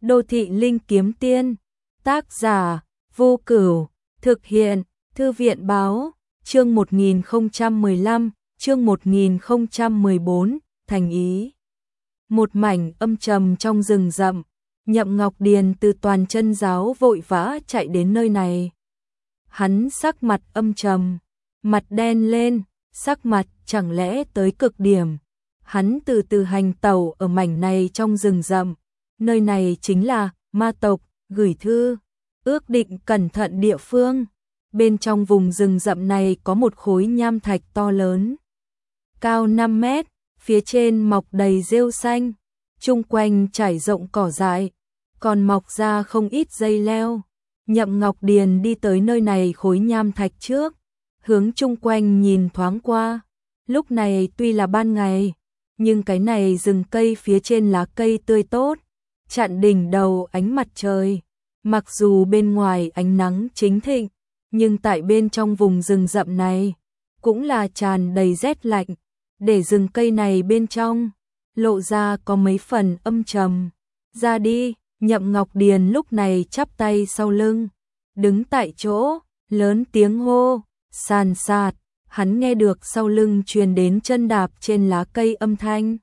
Đô thị linh kiếm tiên, tác giả, Vô Cửu, thực hiện, Thư viện báo, chương 1015, chương 1014, thành ý. Một mảnh âm trầm trong rừng rậm, Nhậm Ngọc Điền từ Toàn Chân Giáo vội vã chạy đến nơi này. Hắn sắc mặt âm trầm, mặt đen lên, sắc mặt chẳng lẽ tới cực điểm. Hắn từ từ hành tẩu ở mảnh này trong rừng rậm. Nơi này chính là ma tộc gửi thư, ước định cẩn thận địa phương. Bên trong vùng rừng rậm này có một khối nham thạch to lớn, cao 5 mét, phía trên mọc đầy rêu xanh, chung quanh trải rộng cỏ dại, còn mọc ra không ít dây leo. Nhậm Ngọc Điền đi tới nơi này khối nham thạch trước, hướng chung quanh nhìn thoáng qua. Lúc này tuy là ban ngày, nhưng cái này rừng cây phía trên lá cây tươi tốt, chặn đỉnh đầu ánh mặt trời. Mặc dù bên ngoài ánh nắng chính thịnh, nhưng tại bên trong vùng rừng rậm này cũng là tràn đầy rét lạnh, để rừng cây này bên trong lộ ra có mấy phần âm trầm. Ra đi, Nhậm Ngọc Điền lúc này chắp tay sau lưng, đứng tại chỗ, lớn tiếng hô, sàn sạt. Hắn nghe được sau lưng truyền đến chân đạp trên lá cây âm thanh.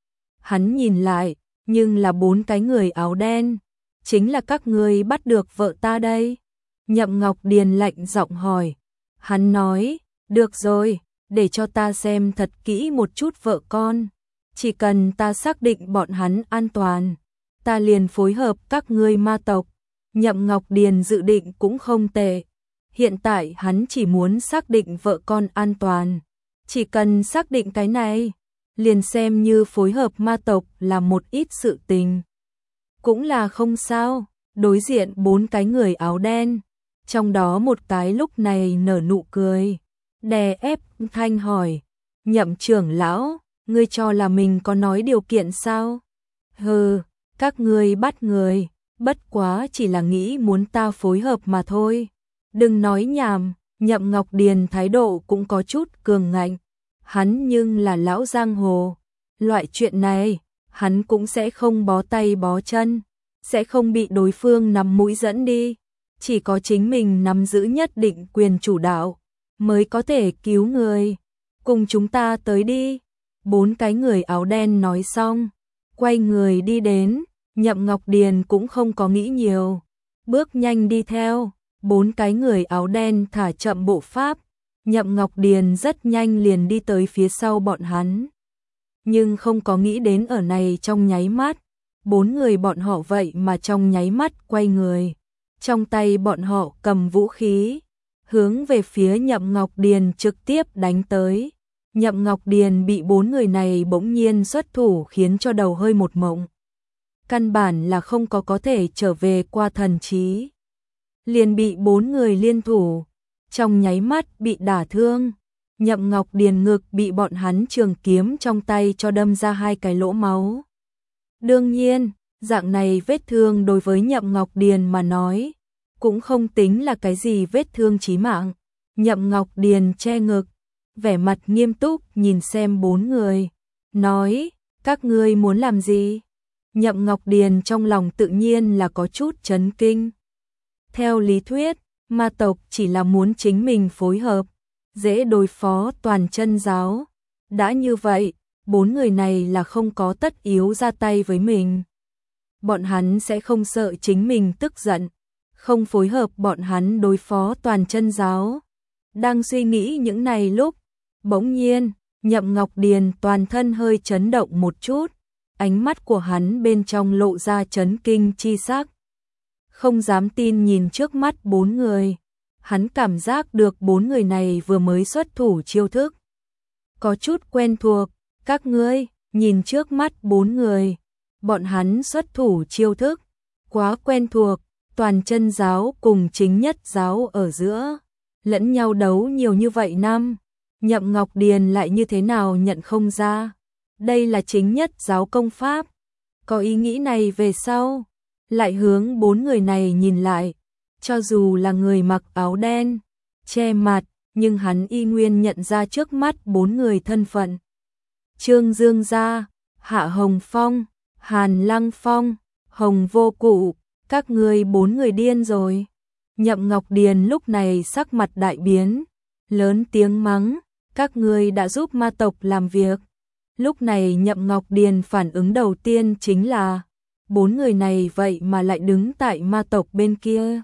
Hắn nhìn lại, nhưng là 4 cái người áo đen. Chính là các ngươi bắt được vợ ta đây. Nhậm Ngọc Điền lạnh giọng hỏi. Hắn nói, được rồi, để cho ta xem thật kỹ một chút vợ con. Chỉ cần ta xác định bọn hắn an toàn, ta liền phối hợp các ngươi ma tộc. Nhậm Ngọc Điền dự định cũng không tệ. Hiện tại hắn chỉ muốn xác định vợ con an toàn. Chỉ cần xác định cái này, liền xem như phối hợp ma tộc là một ít sự tình. Cũng là không sao. Đối diện 4 cái người áo đen, trong đó một cái lúc này nở nụ cười, đè ép thanh hỏi, Nhậm trưởng lão, ngươi cho là mình có nói điều kiện sao? Hừ, các ngươi bắt người, bất quá chỉ là nghĩ muốn ta phối hợp mà thôi. Đừng nói nhảm. Nhậm Ngọc Điền thái độ cũng có chút cường ngạnh. Hắn nhưng là lão giang hồ, loại chuyện này hắn cũng sẽ không bó tay bó chân, sẽ không bị đối phương nắm mũi dẫn đi. Chỉ có chính mình nắm giữ nhất định quyền chủ đạo mới có thể cứu người. Cùng chúng ta tới đi. 4 cái người áo đen nói xong, quay người đi đến. Nhậm Ngọc Điền cũng không có nghĩ nhiều, bước nhanh đi theo. 4 cái người áo đen thả chậm bộ pháp, Nhậm Ngọc Điền rất nhanh liền đi tới phía sau bọn hắn. Nhưng không có nghĩ đến ở này trong nháy mắt, 4 người bọn họ vậy mà trong nháy mắt quay người. Trong tay bọn họ cầm vũ khí, hướng về phía Nhậm Ngọc Điền trực tiếp đánh tới. Nhậm Ngọc Điền bị 4 người này bỗng nhiên xuất thủ khiến cho đầu hơi một mộng. Căn bản là không có thể trở về qua thần trí. Liền bị 4 người liên thủ, trong nháy mắt bị đả thương. Nhậm Ngọc Điền ngực bị bọn hắn trường kiếm trong tay cho đâm ra 2 cái lỗ máu. Đương nhiên, dạng này vết thương đối với Nhậm Ngọc Điền mà nói, cũng không tính là cái gì vết thương chí mạng. Nhậm Ngọc Điền che ngực, vẻ mặt nghiêm túc nhìn xem 4 người, nói, các ngươi muốn làm gì? Nhậm Ngọc Điền trong lòng tự nhiên là có chút chấn kinh. Theo lý thuyết, ma tộc chỉ là muốn chính mình phối hợp, dễ đối phó Toàn Chân Giáo. Đã như vậy, 4 người này là không có tất yếu ra tay với mình. Bọn hắn sẽ không sợ chính mình tức giận, không phối hợp bọn hắn đối phó Toàn Chân Giáo. Đang suy nghĩ những này lúc, bỗng nhiên, Nhậm Ngọc Điền toàn thân hơi chấn động một chút, ánh mắt của hắn bên trong lộ ra chấn kinh chi sắc. Không dám tin nhìn trước mắt 4 người. Hắn cảm giác được 4 người này vừa mới xuất thủ chiêu thức có chút quen thuộc. Các ngươi, nhìn trước mắt 4 người, bọn hắn xuất thủ chiêu thức quá quen thuộc. Toàn Chân Giáo cùng Chính Nhất Giáo ở giữa lẫn nhau đấu nhiều như vậy năm, Nhậm Ngọc Điền lại như thế nào nhận không ra. Đây là Chính Nhất Giáo công pháp. Có ý nghĩ này về sau, lại hướng 4 người này nhìn lại. Cho dù là người mặc áo đen, che mặt, nhưng hắn y nguyên nhận ra trước mắt 4 người thân phận. Trương Dương Gia, Hạ Hồng Phong, Hàn Lăng Phong, Hồng Vô Cụ, các ngươi 4 người điên rồi. Nhậm Ngọc Điền lúc này sắc mặt đại biến, lớn tiếng mắng, các ngươi đã giúp ma tộc làm việc. Lúc này Nhậm Ngọc Điền phản ứng đầu tiên chính là 4 người này vậy mà lại đứng tại ma tộc bên kia.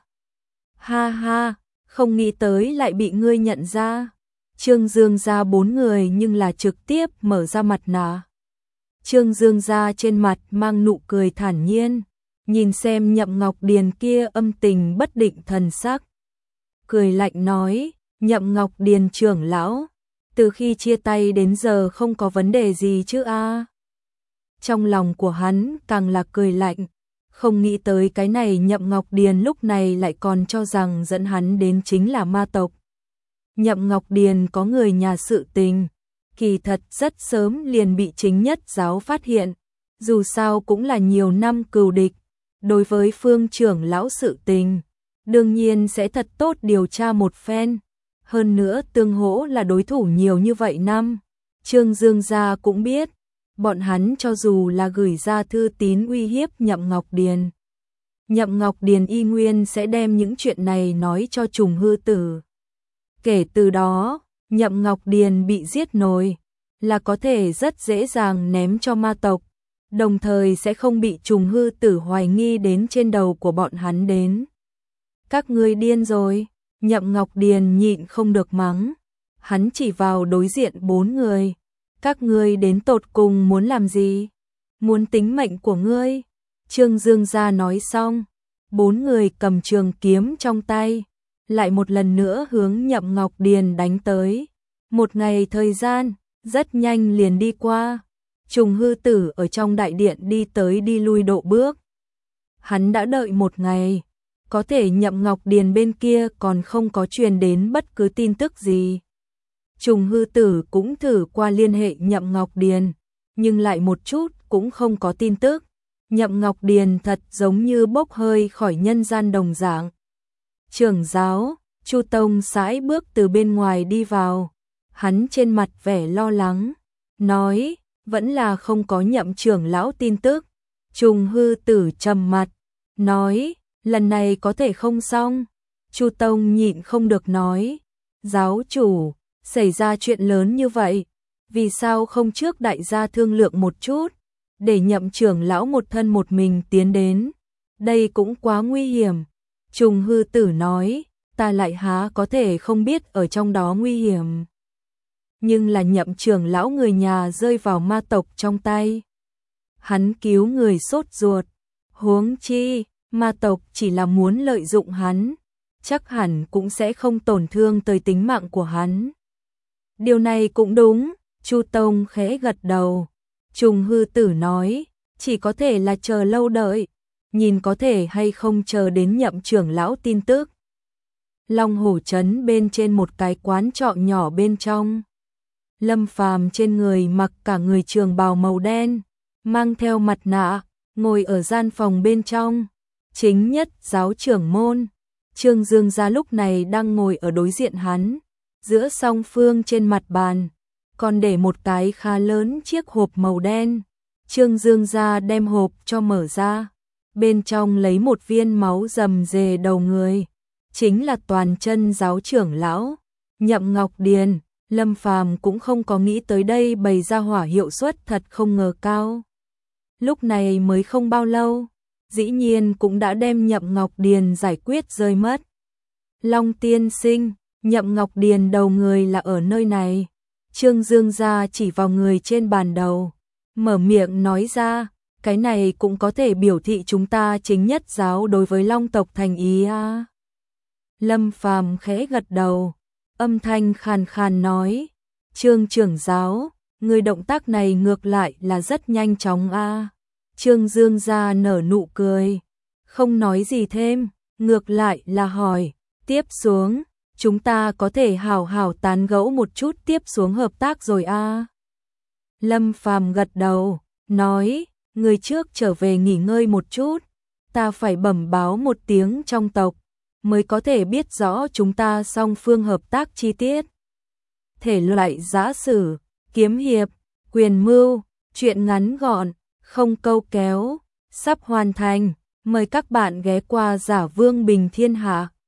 Ha ha, không nghĩ tới lại bị ngươi nhận ra. Trương Dương gia 4 người nhưng là trực tiếp mở ra mặt nạ. Trương Dương gia trên mặt mang nụ cười thản nhiên, nhìn xem Nhậm Ngọc Điền kia âm tình bất định thần sắc. Cười lạnh nói, Nhậm Ngọc Điền trưởng lão, từ khi chia tay đến giờ không có vấn đề gì chứ a? Trong lòng của hắn càng là cười lạnh, không nghĩ tới cái này Nhậm Ngọc Điền lúc này lại còn cho rằng dẫn hắn đến chính là ma tộc. Nhậm Ngọc Điền có người nhà sự tình, kỳ thật rất sớm liền bị chính nhất giáo phát hiện, dù sao cũng là nhiều năm cừu địch, đối với Phương trưởng lão sự tình, đương nhiên sẽ thật tốt điều tra một phen, hơn nữa tương hỗ là đối thủ nhiều như vậy năm. Trương Dương gia cũng biết, bọn hắn cho dù là gửi ra thư tín uy hiếp Nhậm Ngọc Điền, Nhậm Ngọc Điền y nguyên sẽ đem những chuyện này nói cho Trùng Hư Tử. Kể từ đó, Nhậm Ngọc Điền bị giết nồi, là có thể rất dễ dàng ném cho ma tộc, đồng thời sẽ không bị Trùng Hư Tử hoài nghi đến trên đầu của bọn hắn đến. Các ngươi điên rồi, Nhậm Ngọc Điền nhịn không được mắng, hắn chỉ vào đối diện 4 người. Các ngươi đến tột cùng muốn làm gì? Muốn tính mệnh của ngươi? Trương Dương gia nói xong, 4 người cầm trường kiếm trong tay, lại một lần nữa hướng Nhậm Ngọc Điền đánh tới. Một ngày thời gian, rất nhanh liền đi qua. Trùng Hư Tử ở trong đại điện đi tới đi lui độ bước. Hắn đã đợi một ngày, có thể Nhậm Ngọc Điền bên kia còn không có truyền đến bất cứ tin tức gì. Trùng Hư Tử cũng thử qua liên hệ Nhậm Ngọc Điền, nhưng lại một chút cũng không có tin tức. Nhậm Ngọc Điền thật giống như bốc hơi khỏi nhân gian đồng dạng. Trưởng giáo, Chu Tông sải bước từ bên ngoài đi vào, hắn trên mặt vẻ lo lắng, nói, vẫn là không có Nhậm trưởng lão tin tức. Trùng Hư Tử trầm mặt, nói, lần này có thể không xong. Chu Tông nhịn không được nói, giáo chủ, xảy ra chuyện lớn như vậy, vì sao không trước đại gia thương lượng một chút, để Nhậm trưởng lão một thân một mình tiến đến, đây cũng quá nguy hiểm. Trùng Hư Tử nói, ta lại há có thể không biết ở trong đó nguy hiểm. Nhưng là Nhậm trưởng lão người nhà rơi vào ma tộc trong tay. Hắn cứu người sốt ruột, huống chi, ma tộc chỉ là muốn lợi dụng hắn, chắc hẳn cũng sẽ không tổn thương tới tính mạng của hắn. Điều này cũng đúng, Chu Tông khẽ gật đầu. Trùng Hư Tử nói, chỉ có thể là chờ lâu đợi, nhìn có thể hay không chờ đến Nhậm trưởng lão tin tức. Long Hổ trấn bên trên một cái quán trọ nhỏ bên trong. Lâm Phàm trên người mặc cả người trường bào màu đen, mang theo mặt nạ, ngồi ở gian phòng bên trong. Chính nhất giáo trưởng môn, Trương Dương gia lúc này đang ngồi ở đối diện hắn, giữa song phương trên mặt bàn, còn để một cái khá lớn chiếc hộp màu đen. Trương Dương gia đem hộp cho mở ra, bên trong lấy một viên máu rầm rề đầu người, chính là toàn chân giáo trưởng lão, Nhậm Ngọc Điền. Lâm Phàm cũng không có nghĩ tới đây bày ra hỏa hiệu suất thật không ngờ cao. Lúc này mới không bao lâu, dĩ nhiên cũng đã đem Nhậm Ngọc Điền giải quyết rơi mất. Long tiên sinh, Nhậm Ngọc Điền đầu người là ở nơi này. Trương Dương gia chỉ vào người trên bàn đầu, mở miệng nói ra, cái này cũng có thể biểu thị chúng ta chính nhất giáo đối với Long tộc thành ý a. Lâm Phàm khẽ gật đầu, âm thanh khàn khàn nói, Trương trưởng giáo, người động tác này ngược lại là rất nhanh chóng a. Trương Dương gia nở nụ cười, không nói gì thêm, ngược lại là hỏi, tiếp xuống, chúng ta có thể hảo hảo tán gẫu một chút tiếp xuống hợp tác rồi a. Lâm Phàm gật đầu, nói, người trước trở về nghỉ ngơi một chút, ta phải bẩm báo một tiếng trong tộc, mới có thể biết rõ chúng ta song phương hợp tác chi tiết. Thể loại giã sử, kiếm hiệp, quyền mưu, truyện ngắn gọn, không câu kéo, sắp hoàn thành. Mời các bạn ghé qua Giả Vương Bình Thiên Hạ.